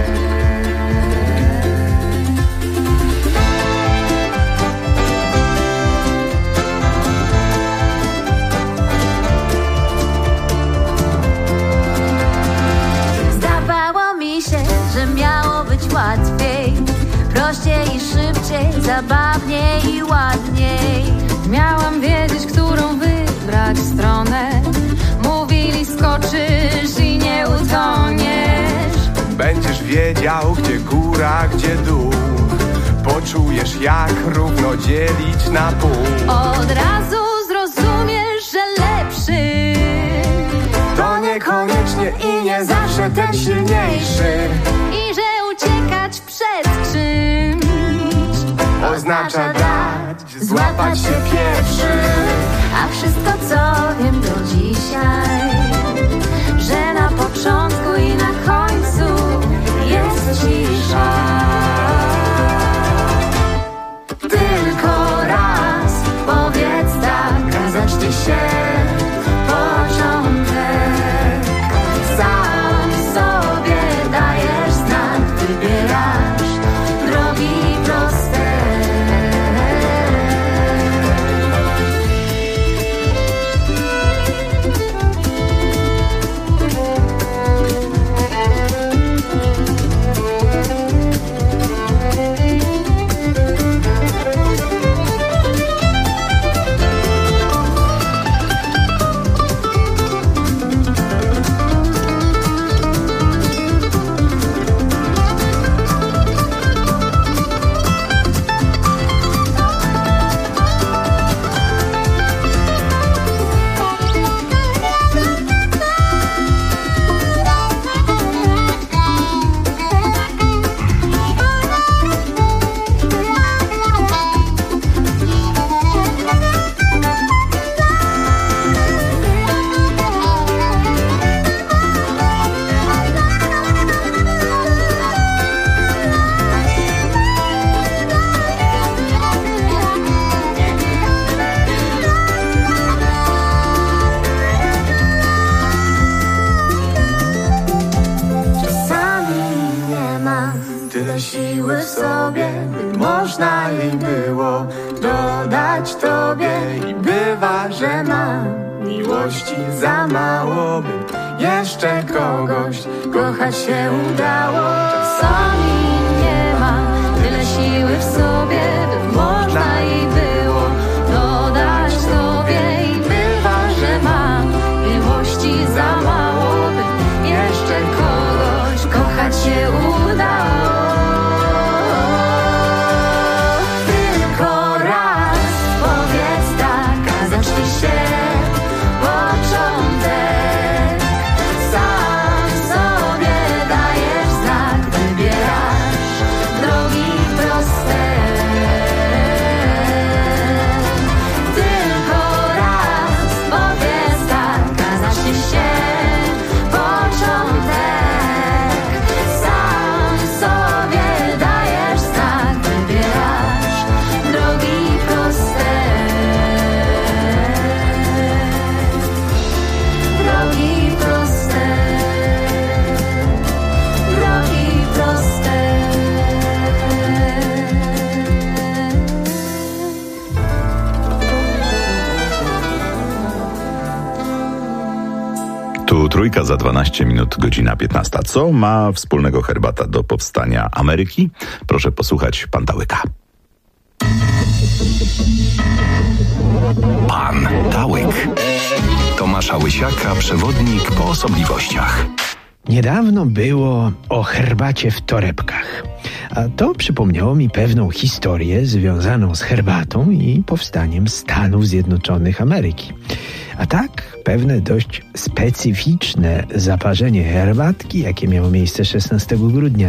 Że miało być łatwiej, prościej i szybciej, zabawniej i ładniej. Miałam wiedzieć, którą wybrać stronę. Mówili, skoczysz i nie utoniesz. Będziesz wiedział, gdzie góra, gdzie dół. Poczujesz, jak równo dzielić na pół. Od razu zrozumiesz, że lepszy to niekoniecznie i nie zawsze ten silniejszy. I że uciekać przed czymś oznacza dać, złapać się pierwszy. A wszystko, co wiem do dzisiaj, że na początku i na końcu jest cisza. Tylko raz powiedz tak, a zacznie się porządek. Sam tyle siły w sobie, by można jej było dodać tobie. I bywa, że mam miłości za mało, by jeszcze kogoś kochać się udało. Czasami nie mam tyle siły w sobie, by można jej było dodać tobie. I bywa, że mam miłości za mało, by jeszcze kogoś kochać się udało. Tylko raz powiedz tak, a zacznie się początek. Sam sobie dajesz znak, wybierasz drogi proste. Tylko raz powiedz tak, a zacznie się początek. Sam sobie dajesz znak, wybierasz drogi proste. Drogi proste. Drogi proste. Tu Trójka za 12 minut, godzina 15. Co ma wspólnego herbata do powstania Ameryki? Proszę posłuchać Pantałyka. Pan Tałyk. Tomasza Łysiaka, przewodnik po osobliwościach. Niedawno było o herbacie w torebkach, a to przypomniało mi pewną historię związaną z herbatą i powstaniem Stanów Zjednoczonych Ameryki. A tak, pewne dość specyficzne zaparzenie herbatki, jakie miało miejsce 16 grudnia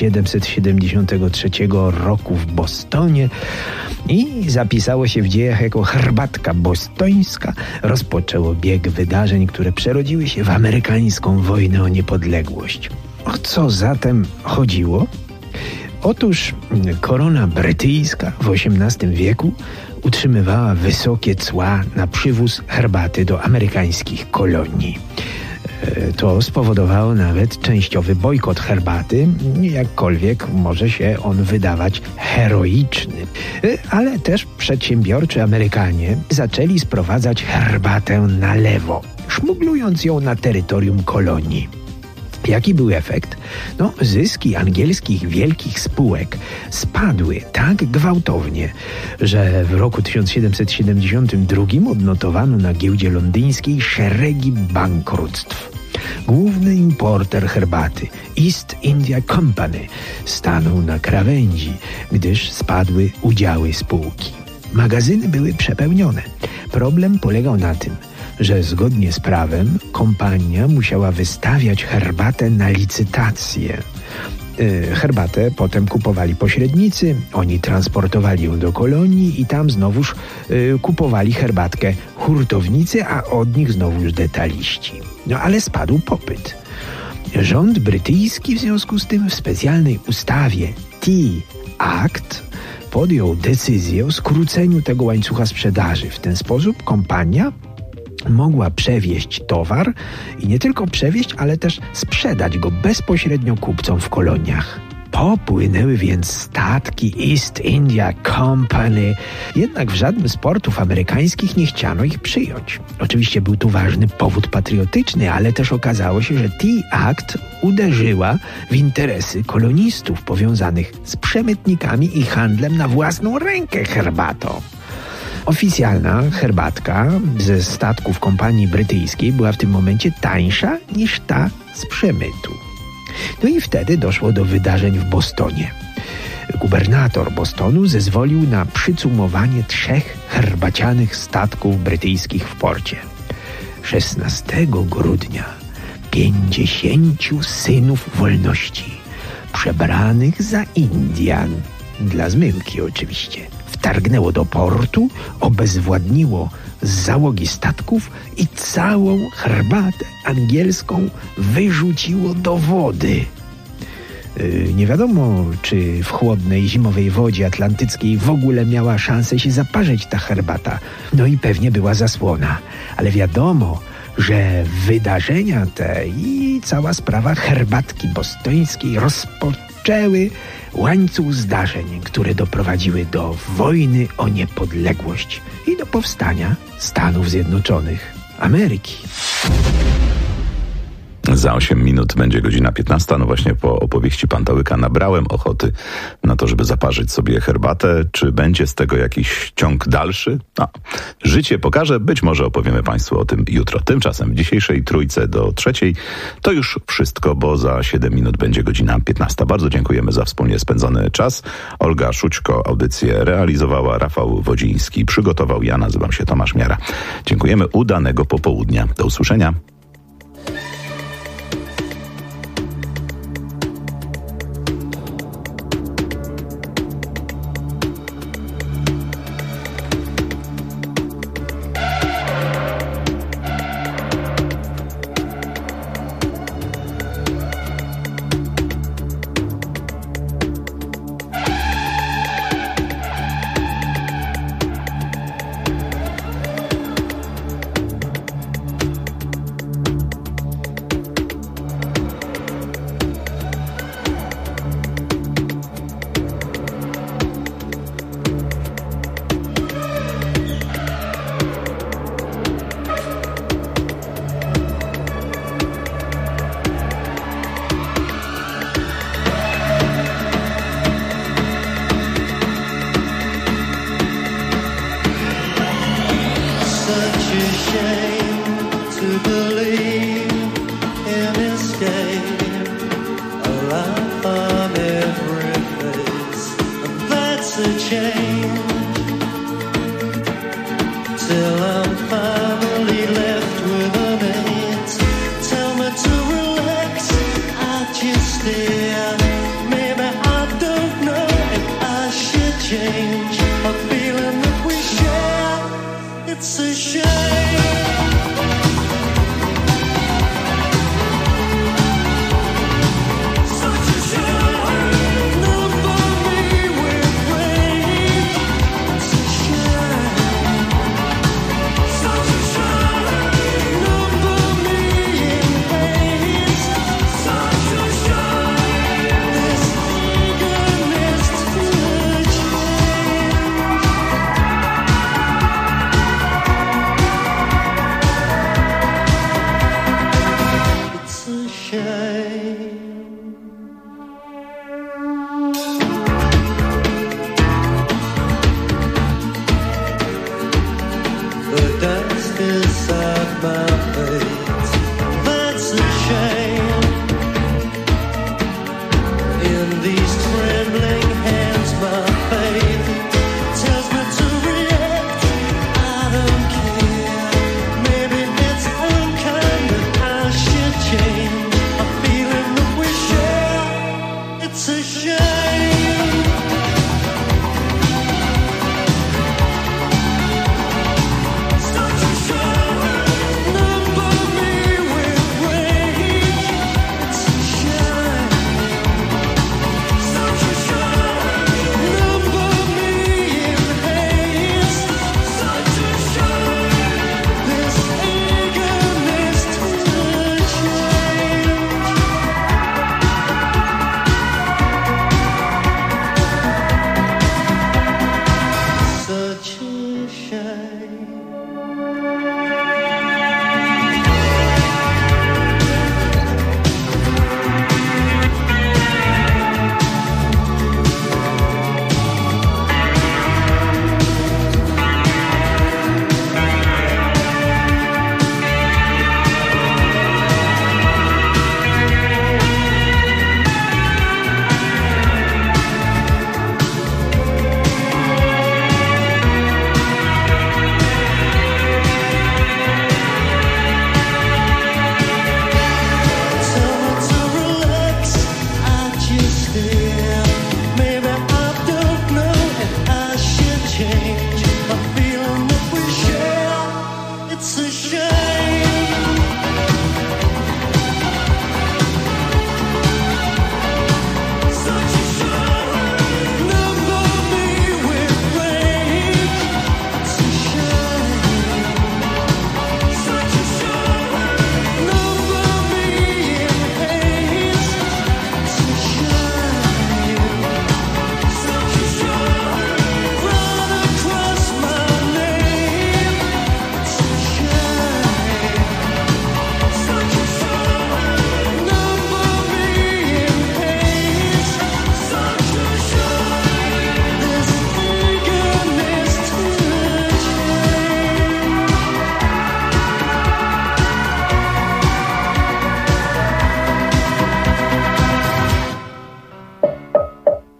1773 roku w Bostonie i zapisało się w dziejach jako herbatka bostońska, rozpoczęło bieg wydarzeń, które przerodziły się w amerykańską wojnę o niepodległość. O co zatem chodziło? Otóż korona brytyjska w XVIII wieku utrzymywała wysokie cła na przywóz herbaty do amerykańskich kolonii. To spowodowało nawet częściowy bojkot herbaty, jakkolwiek może się on wydawać heroiczny. Ale też przedsiębiorczy Amerykanie zaczęli sprowadzać herbatę na lewo, szmuglując ją na terytorium kolonii. Jaki był efekt? Zyski angielskich wielkich spółek spadły tak gwałtownie, że w roku 1772 odnotowano na giełdzie londyńskiej szeregi bankructw. Główny importer herbaty, East India Company, stanął na krawędzi, gdyż spadły udziały spółki. Magazyny były przepełnione. Problem polegał na tym, że zgodnie z prawem kompania musiała wystawiać herbatę na licytację. Herbatę potem kupowali pośrednicy, oni transportowali ją do kolonii i tam znowuż kupowali herbatkę hurtownicy, a od nich znowuż detaliści. Ale spadł popyt. Rząd brytyjski w związku z tym w specjalnej ustawie Tea Act podjął decyzję o skróceniu tego łańcucha sprzedaży. W ten sposób kompania mogła przewieźć towar i nie tylko przewieźć, ale też sprzedać go bezpośrednio kupcom w koloniach. Popłynęły więc statki East India Company, jednak w żadnym z portów amerykańskich nie chciano ich przyjąć. Oczywiście był tu ważny powód patriotyczny, ale też okazało się, że Tea Act uderzyła w interesy kolonistów powiązanych z przemytnikami i handlem na własną rękę herbatą. Oficjalna herbatka ze statków kompanii brytyjskiej była w tym momencie tańsza niż ta z przemytu. I wtedy doszło do wydarzeń w Bostonie. Gubernator Bostonu zezwolił na przycumowanie 3 herbacianych statków brytyjskich w porcie. 16 grudnia 50 synów wolności, przebranych za Indian, dla zmyłki oczywiście, wtargnęło do portu, obezwładniło z załogi statków i całą herbatę angielską wyrzuciło do wody. Nie wiadomo, czy w chłodnej, zimowej wodzie atlantyckiej w ogóle miała szansę się zaparzyć ta herbata. I pewnie była zasłona. Ale wiadomo, że wydarzenia te i cała sprawa herbatki bostońskiej rozpoczęła rozpoczęły łańcuch zdarzeń, które doprowadziły do wojny o niepodległość i do powstania Stanów Zjednoczonych Ameryki. Za 8 minut będzie godzina 15. No właśnie po opowieści Pantałyka nabrałem ochoty na to, żeby zaparzyć sobie herbatę. Czy będzie z tego jakiś ciąg dalszy? Życie pokaże. Być może opowiemy Państwu o tym jutro. Tymczasem w dzisiejszej trójce do 3 to już wszystko, bo za 7 minut będzie godzina 15. Bardzo dziękujemy za wspólnie spędzony czas. Olga Szućko audycję realizowała, Rafał Wodziński przygotował. Ja nazywam się Tomasz Miara. Dziękujemy. Udanego popołudnia. Do usłyszenia.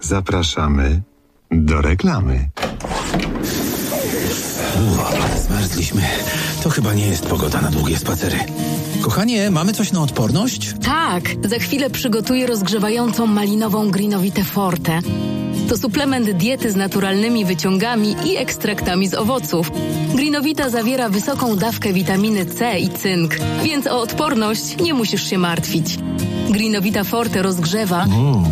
Zapraszamy do reklamy. Zmarzliśmy. To chyba nie jest pogoda na długie spacery. Kochanie, mamy coś na odporność? Tak, za chwilę przygotuję rozgrzewającą malinową Greenowitę Forte. To suplement diety z naturalnymi wyciągami i ekstraktami z owoców. Greenowita zawiera wysoką dawkę witaminy C i cynk, więc o odporność nie musisz się martwić. Greenowita Forte rozgrzewa.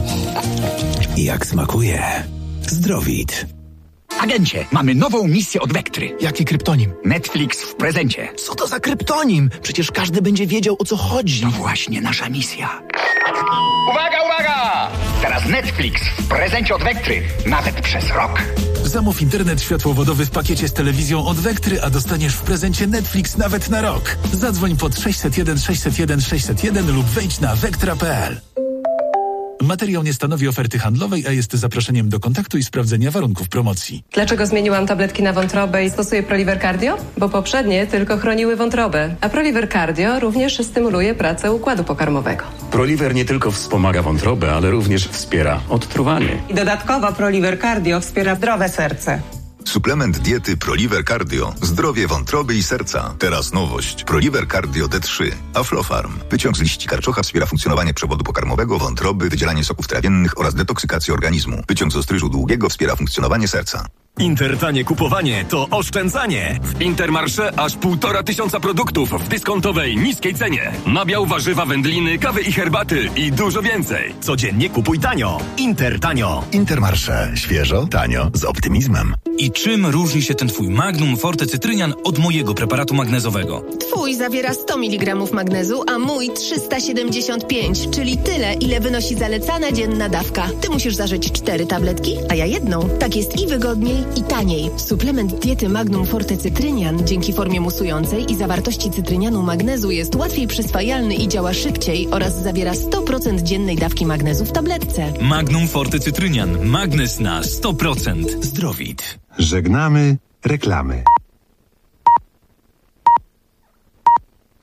Jak smakuje. Zdrowit. Agencie, mamy nową misję od Vectry. Jaki kryptonim? Netflix w prezencie. Co to za kryptonim? Przecież każdy będzie wiedział, o co chodzi. To właśnie nasza misja. Uwaga, uwaga! Teraz Netflix w prezencie od Vectry. Nawet przez rok. Zamów internet światłowodowy w pakiecie z telewizją od Vectry, a dostaniesz w prezencie Netflix nawet na rok. Zadzwoń pod 601 601 601 lub wejdź na vectra.pl. Materiał nie stanowi oferty handlowej, a jest zaproszeniem do kontaktu i sprawdzenia warunków promocji. Dlaczego zmieniłam tabletki na wątrobę i stosuję Proliver Cardio? Bo poprzednie tylko chroniły wątrobę, a Proliver Cardio również stymuluje pracę układu pokarmowego. Proliver nie tylko wspomaga wątrobę, ale również wspiera odtruwanie. I dodatkowo Proliver Cardio wspiera zdrowe serce. Suplement diety Proliver Cardio. Zdrowie wątroby i serca. Teraz nowość. Proliver Cardio D3. Aflofarm. Wyciąg z liści karczocha wspiera funkcjonowanie przewodu pokarmowego, wątroby, wydzielanie soków trawiennych oraz detoksykację organizmu. Wyciąg z ostryżu długiego wspiera funkcjonowanie serca. Intertanie kupowanie to oszczędzanie. W Intermarché aż 1500 produktów w dyskontowej, niskiej cenie. Nabiał, warzywa, wędliny, kawy i herbaty i dużo więcej. Codziennie kupuj tanio. Intertanio. Intermarché. Świeżo, tanio, z optymizmem. I czym różni się ten twój Magnum Forte Cytrynian od mojego preparatu magnezowego? Twój zawiera 100 mg magnezu, a mój 375, czyli tyle, ile wynosi zalecana dzienna dawka. Ty musisz zażyć 4 tabletki, a ja jedną. Tak jest i wygodniej, i taniej. Suplement diety Magnum Forte Cytrynian dzięki formie musującej i zawartości cytrynianu magnezu jest łatwiej przyswajalny i działa szybciej oraz zawiera 100% dziennej dawki magnezu w tabletce. Magnum Forte Cytrynian. Magnez na 100%. Zdrowit. Żegnamy reklamy.